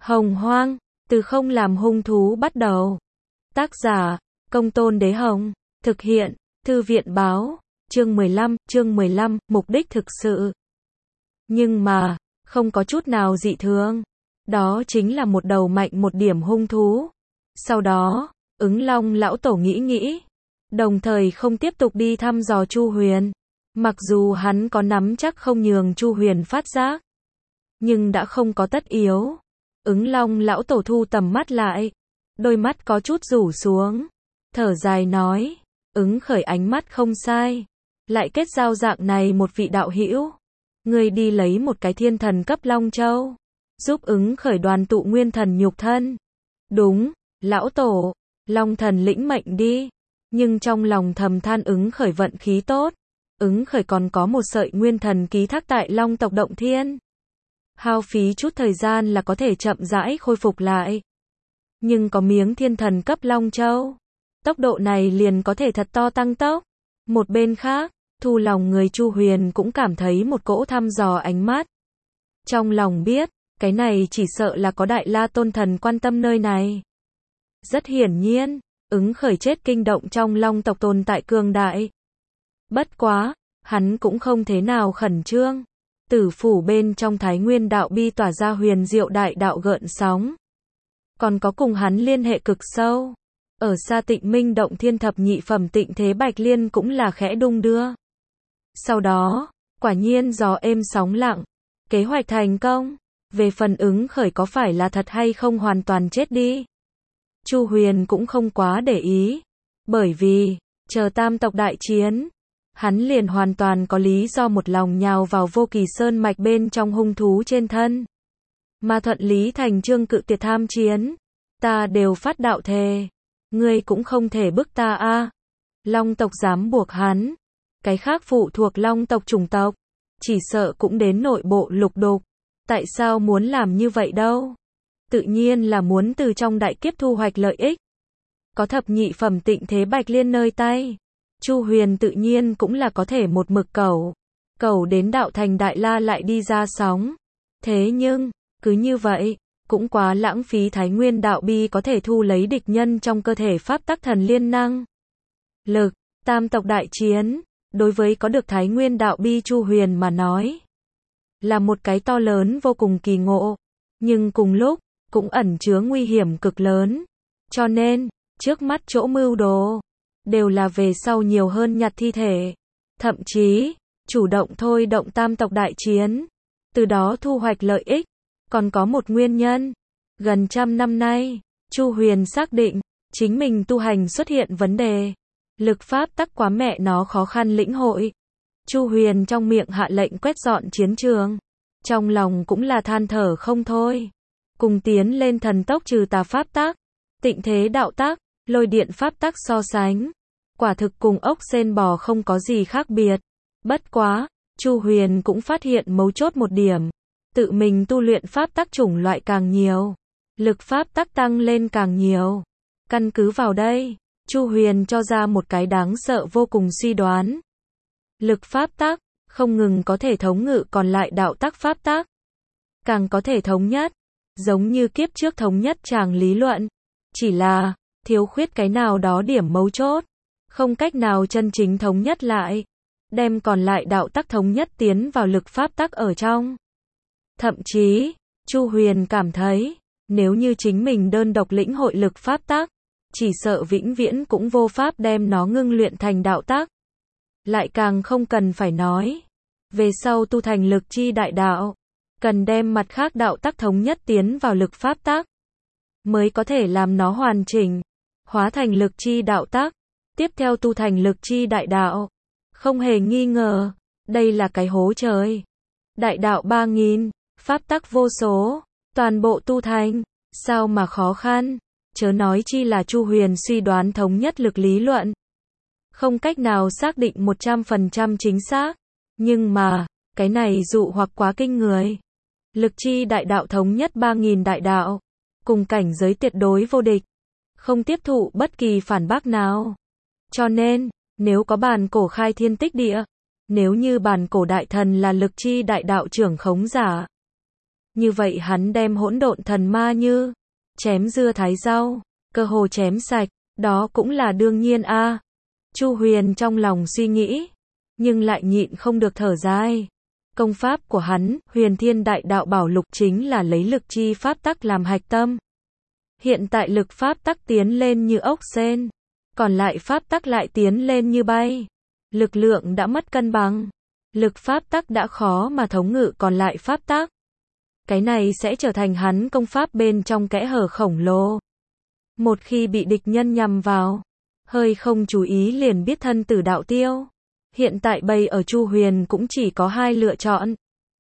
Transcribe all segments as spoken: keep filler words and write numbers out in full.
Hồng Hoang, từ không làm hung thú bắt đầu. Tác giả, Công Tôn Đế Hồng. Thực hiện, Thư viện Báo. Chương mười lăm, chương mười lăm, mục đích thực sự. Nhưng mà, không có chút nào dị thường. Đó chính là một đầu mạnh một điểm hung thú. Sau đó, Ứng Long lão tổ nghĩ nghĩ. Đồng thời không tiếp tục đi thăm dò Chu Huyền. Mặc dù hắn có nắm chắc không nhường Chu Huyền phát giác. Nhưng đã không có tất yếu. Ứng Long lão tổ thu tầm mắt lại. Đôi mắt có chút rủ xuống. Thở dài nói. Ứng khởi ánh mắt không sai. Lại kết giao dạng này một vị đạo hữu. Ngươi đi lấy một cái thiên thần cấp Long Châu. Giúp ứng khởi đoàn tụ nguyên thần nhục thân. Đúng, lão tổ. Long thần lĩnh mệnh đi. Nhưng trong lòng thầm than ứng khởi vận khí tốt. Ứng khởi còn có một sợi nguyên thần ký thác tại Long tộc Động Thiên. Hao phí chút thời gian là có thể chậm rãi khôi phục lại. Nhưng có miếng thiên thần cấp Long Châu. Tốc độ này liền có thể thật to tăng tốc. Một bên khác, thu lòng người Chu Huyền cũng cảm thấy một cỗ thăm dò ánh mắt. Trong lòng biết, cái này chỉ sợ là có Đại La Tôn Thần quan tâm nơi này. Rất hiển nhiên, ứng khởi chết kinh động trong Long tộc tồn tại cường đại. Bất quá, hắn cũng không thế nào khẩn trương. Tử phủ bên trong Thái Nguyên đạo bi tỏa ra huyền diệu đại đạo gợn sóng. Còn có cùng hắn liên hệ cực sâu. Ở xa Tịnh Minh Động Thiên thập nhị phẩm Tịnh Thế Bạch Liên cũng là khẽ đung đưa. Sau đó, quả nhiên gió êm sóng lặng. Kế hoạch thành công. Về phần ứng khởi có phải là thật hay không hoàn toàn chết đi. Chu Huyền cũng không quá để ý. Bởi vì, chờ tam tộc đại chiến. Hắn liền hoàn toàn có lý do một lòng nhào vào Vô Kỳ Sơn mạch bên trong hung thú trên thân. Mà thuận lý thành trương cự tuyệt tham chiến. Ta đều phát đạo thề. Ngươi cũng không thể bức ta a. Long tộc dám buộc hắn. Cái khác phụ thuộc Long tộc chủng tộc. Chỉ sợ cũng đến nội bộ lục đục. Tại sao muốn làm như vậy đâu? Tự nhiên là muốn từ trong đại kiếp thu hoạch lợi ích. Có thập nhị phẩm Tịnh Thế Bạch Liên nơi tay. Chu Huyền tự nhiên cũng là có thể một mực cầu. Cầu đến đạo thành Đại La lại đi ra sóng. Thế nhưng, cứ như vậy, cũng quá lãng phí Thái Nguyên đạo bi có thể thu lấy địch nhân trong cơ thể pháp tắc thần liên năng. Lực, tam tộc đại chiến, đối với có được Thái Nguyên đạo bi Chu Huyền mà nói. Là một cái to lớn vô cùng kỳ ngộ. Nhưng cùng lúc, cũng ẩn chứa nguy hiểm cực lớn. Cho nên, trước mắt chỗ mưu đồ. Đều là về sau nhiều hơn nhặt thi thể. Thậm chí, chủ động thôi động tam tộc đại chiến. Từ đó thu hoạch lợi ích. Còn có một nguyên nhân. Gần trăm năm nay, Chu Huyền xác định, chính mình tu hành xuất hiện vấn đề. Lực pháp tắc quá mẹ nó khó khăn lĩnh hội. Chu Huyền trong miệng hạ lệnh quét dọn chiến trường. Trong lòng cũng là than thở không thôi. Cùng tiến lên thần tốc trừ tà pháp tắc. Tịnh thế đạo tắc. Lôi điện pháp tắc so sánh. Quả thực cùng ốc sên bò không có gì khác biệt. Bất quá, Chu Huyền cũng phát hiện mấu chốt một điểm. Tự mình tu luyện pháp tắc chủng loại càng nhiều. Lực pháp tắc tăng lên càng nhiều. Căn cứ vào đây, Chu Huyền cho ra một cái đáng sợ vô cùng suy đoán. Lực pháp tắc, không ngừng có thể thống ngự còn lại đạo tắc pháp tắc. Càng có thể thống nhất. Giống như kiếp trước thống nhất tràng lý luận. Chỉ là, thiếu khuyết cái nào đó điểm mấu chốt. Không cách nào chân chính thống nhất lại. Đem còn lại đạo tắc thống nhất tiến vào lực pháp tắc ở trong. Thậm chí, Chu Huyền cảm thấy, nếu như chính mình đơn độc lĩnh hội lực pháp tắc, chỉ sợ vĩnh viễn cũng vô pháp đem nó ngưng luyện thành đạo tắc. Lại càng không cần phải nói. Về sau tu thành lực chi đại đạo, cần đem mặt khác đạo tắc thống nhất tiến vào lực pháp tắc. Mới có thể làm nó hoàn chỉnh, hóa thành lực chi đạo tắc. Tiếp theo tu thành lực chi đại đạo. Không hề nghi ngờ, đây là cái hố trời. Đại đạo ba nghìn, pháp tắc vô số, toàn bộ tu thành, sao mà khó khăn, chớ nói chi là Chu Huyền suy đoán thống nhất lực lý luận. Không cách nào xác định một trăm phần trăm chính xác, nhưng mà, cái này dụ hoặc quá kinh người. Lực chi đại đạo thống nhất ba nghìn đại đạo, cùng cảnh giới tuyệt đối vô địch, không tiếp thụ bất kỳ phản bác nào. Cho nên, nếu có bản cổ khai thiên tích địa, nếu như bản cổ đại thần là lực chi đại đạo trưởng khống giả, Như vậy hắn đem hỗn độn thần ma như chém dưa thái rau, cơ hồ chém sạch, đó cũng là đương nhiên a. Chu Huyền trong lòng suy nghĩ, nhưng lại nhịn không được thở dài. Công pháp của hắn, Huyền Thiên Đại Đạo Bảo Lục chính là lấy lực chi pháp tắc làm hạch tâm. Hiện tại lực pháp tắc tiến lên như ốc sên, còn lại pháp tắc lại tiến lên như bay. Lực lượng đã mất cân bằng, lực pháp tắc đã khó mà thống ngự còn lại pháp tắc. Cái này sẽ trở thành hắn công pháp bên trong kẽ hở khổng lồ. Một khi bị địch nhân nhằm vào, hơi không chú ý liền biết thân tử đạo tiêu. Hiện tại bày ở Chu Huyền cũng chỉ có hai lựa chọn.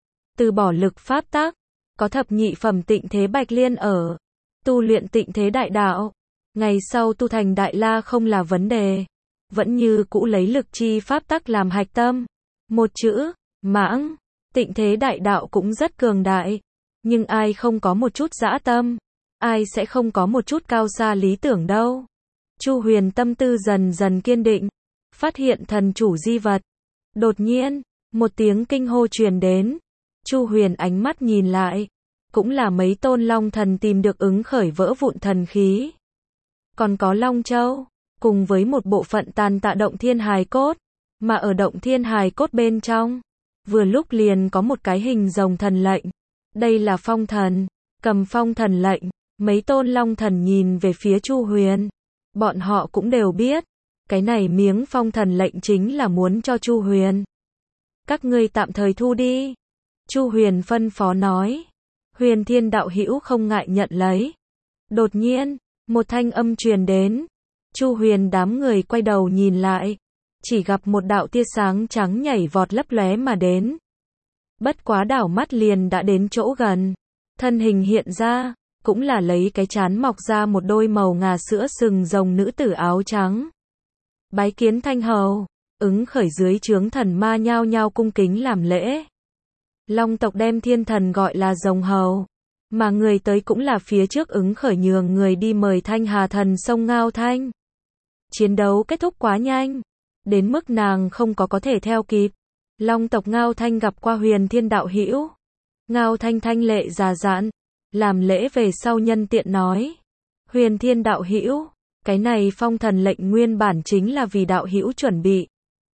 Từ bỏ lực pháp tắc, có thập nhị phẩm tịnh thế bạch liên ở, tu luyện tịnh thế đại đạo, ngày sau tu thành đại la không là vấn đề. Vẫn như cũ lấy lực chi pháp tắc làm hạch tâm. Một chữ, mãng, tịnh thế đại đạo cũng rất cường đại. Nhưng ai không có một chút dã tâm, ai sẽ không có một chút cao xa lý tưởng đâu. Chu Huyền tâm tư dần dần kiên định, phát hiện thần chủ di vật. Đột nhiên, một tiếng kinh hô truyền đến. Chu Huyền ánh mắt nhìn lại, cũng là mấy tôn long thần tìm được ứng khởi vỡ vụn thần khí. Còn có Long Châu, cùng với một bộ phận tàn tạ động thiên hài cốt, mà ở động thiên hài cốt bên trong, vừa lúc liền có một cái hình rồng thần lệnh. Đây là phong thần, cầm phong thần lệnh, mấy tôn long thần nhìn về phía Chu Huyền. Bọn họ cũng đều biết, cái này miếng phong thần lệnh chính là muốn cho Chu Huyền. Các ngươi tạm thời thu đi. Chu Huyền phân phó nói. Huyền Thiên đạo hữu không ngại nhận lấy. Đột nhiên, một thanh âm truyền đến. Chu Huyền đám người quay đầu nhìn lại, chỉ gặp một đạo tia sáng trắng nhảy vọt lấp lóe mà đến. Bất quá đảo mắt liền đã đến chỗ gần. Thân hình hiện ra, cũng là lấy cái chán mọc ra một đôi màu ngà sữa sừng rồng nữ tử áo trắng. Bái kiến Thanh hầu, ứng khởi dưới trướng thần ma nhao nhao cung kính làm lễ. Long tộc đem thiên thần gọi là rồng hầu, mà người tới cũng là phía trước ứng khởi nhường người đi mời Thanh Hà thần sông Ngao Thanh. Chiến đấu kết thúc quá nhanh, đến mức nàng không có có thể theo kịp. Long tộc Ngao Thanh gặp qua Huyền Thiên đạo hữu. Ngao Thanh thanh lệ già dặn, làm lễ về sau nhân tiện nói. Huyền Thiên đạo hữu, cái này phong thần lệnh nguyên bản chính là vì đạo hữu chuẩn bị.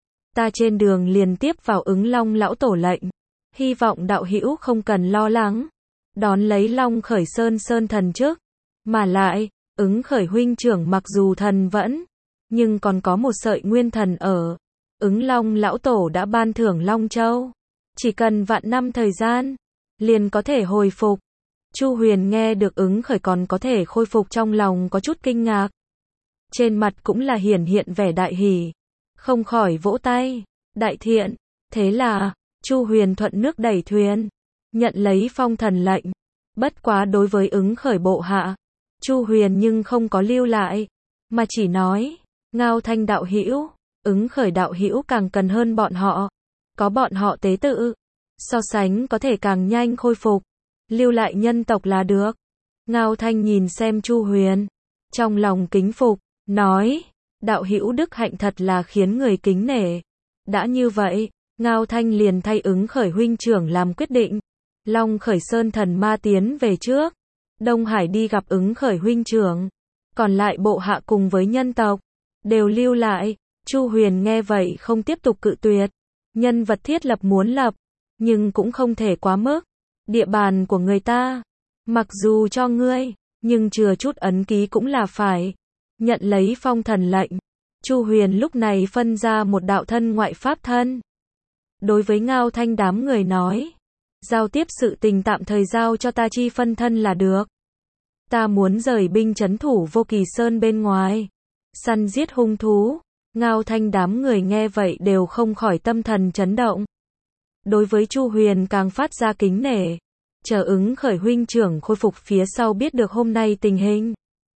Ta trên đường liền tiếp vào ứng Long lão tổ lệnh, hy vọng đạo hữu không cần lo lắng. Đón lấy Long khởi sơn sơn thần trước, mà lại, ứng khởi huynh trưởng mặc dù thần vẫn, nhưng còn có một sợi nguyên thần ở. Ứng Long lão tổ đã ban thưởng Long Châu, chỉ cần vạn năm thời gian, liền có thể hồi phục. Chu Huyền nghe được ứng khởi còn có thể khôi phục trong lòng có chút kinh ngạc. Trên mặt cũng là hiển hiện vẻ đại hỉ, không khỏi vỗ tay, đại thiện. Thế là, Chu Huyền thuận nước đẩy thuyền, nhận lấy phong thần lệnh. Bất quá đối với ứng khởi bộ hạ, Chu Huyền nhưng không có lưu lại, mà chỉ nói, Ngao Thanh đạo hữu, ứng khởi đạo hữu càng cần hơn bọn họ, có bọn họ tế tự, so sánh có thể càng nhanh khôi phục, lưu lại nhân tộc là được. Ngao Thanh nhìn xem Chu Huyền, trong lòng kính phục, nói, đạo hữu đức hạnh thật là khiến người kính nể. Đã như vậy, Ngao Thanh liền thay ứng khởi huynh trưởng làm quyết định. Long khởi sơn thần ma tiến về trước, Đông Hải đi gặp ứng khởi huynh trưởng, còn lại bộ hạ cùng với nhân tộc, đều lưu lại. Chu Huyền nghe vậy không tiếp tục cự tuyệt. Nhân vật thiết lập muốn lập, nhưng cũng không thể quá mức. Địa bàn của người ta, mặc dù cho ngươi, nhưng chừa chút ấn ký cũng là phải. Nhận lấy phong thần lệnh, Chu Huyền lúc này phân ra một đạo thân ngoại pháp thân. Đối với Ngao Thanh đám người nói, giao tiếp sự tình tạm thời giao cho ta chi phân thân là được. Ta muốn rời binh trấn thủ Vô Kỳ Sơn bên ngoài, săn giết hung thú. Ngao Thanh đám người nghe vậy đều không khỏi tâm thần chấn động. Đối với Chu Huyền càng phát ra kính nể. Chờ ứng khởi huynh trưởng khôi phục phía sau biết được hôm nay tình hình,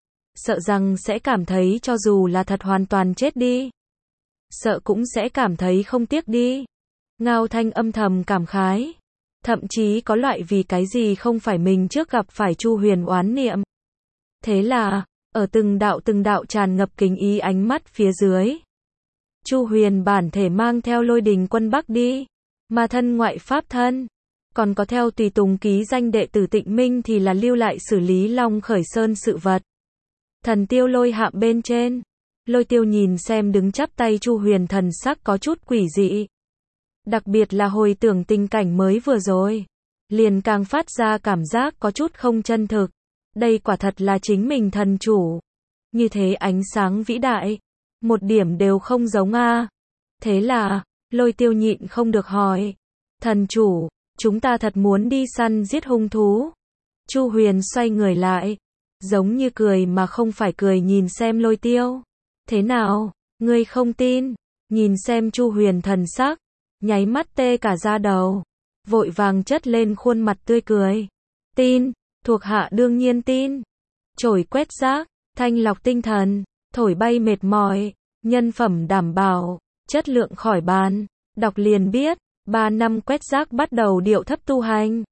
sợ rằng sẽ cảm thấy cho dù là thật hoàn toàn chết đi, sợ cũng sẽ cảm thấy không tiếc đi. Ngao Thanh âm thầm cảm khái, thậm chí có loại vì cái gì không phải mình trước gặp phải Chu Huyền oán niệm. Thế là, ở từng đạo từng đạo tràn ngập kính ý ánh mắt phía dưới, Chu Huyền bản thể mang theo Lôi Đình quân Bắc đi, mà thân ngoại pháp thân Còn có theo tùy tùng ký danh đệ tử Tịnh Minh thì là lưu lại xử lý Long Khởi Sơn sự vật. Thần Tiêu Lôi hạm bên trên. Lôi Tiêu nhìn xem đứng chắp tay Chu Huyền thần sắc có chút quỷ dị. Đặc biệt là hồi tưởng tình cảnh mới vừa rồi. Liền càng phát ra cảm giác có chút không chân thực. Đây quả thật là chính mình thần chủ. Như thế ánh sáng vĩ đại. Một điểm đều không giống a. Thế là, Lôi Tiêu nhịn không được hỏi. Thần chủ, chúng ta thật muốn đi săn giết hung thú. Chu Huyền xoay người lại. Giống như cười mà không phải cười nhìn xem Lôi Tiêu. Thế nào, ngươi không tin? Nhìn xem Chu Huyền thần sắc. Nháy mắt tê cả da đầu. Vội vàng chất lên khuôn mặt tươi cười. Tin, thuộc hạ đương nhiên tin. Chổi quét rác, thanh lọc tinh thần, thổi bay mệt mỏi, nhân phẩm đảm bảo, chất lượng khỏi bàn. Đọc liền biết, ba năm quét rác bắt đầu điệu thấp tu hành.